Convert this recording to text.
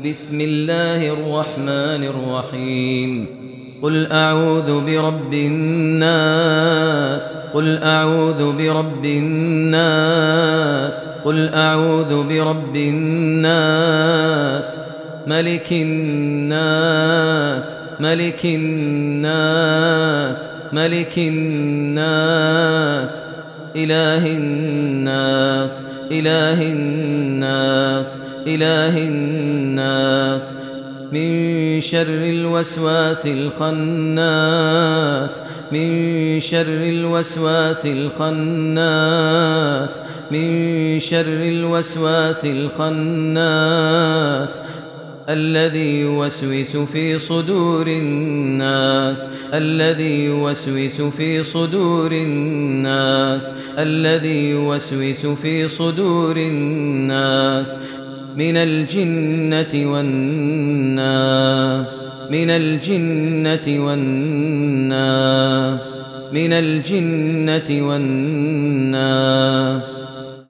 بسم الله الرحمن الرحيم قل أعوذ برب الناس قل أعوذ برب الناس قل أعوذ برب الناس ملك الناس ملك الناس ملك الناس إله الناس إله الناس إله الناس من شر الوسواس الخناس من شر الوسواس الخناس من شر الوسواس الخناس الذي يوسوس في صدور الناس الذي يوسوس في صدور الناس الذي يوسوس في صدور الناس من الجنة والناس من الجنة والناس من الجنة والناس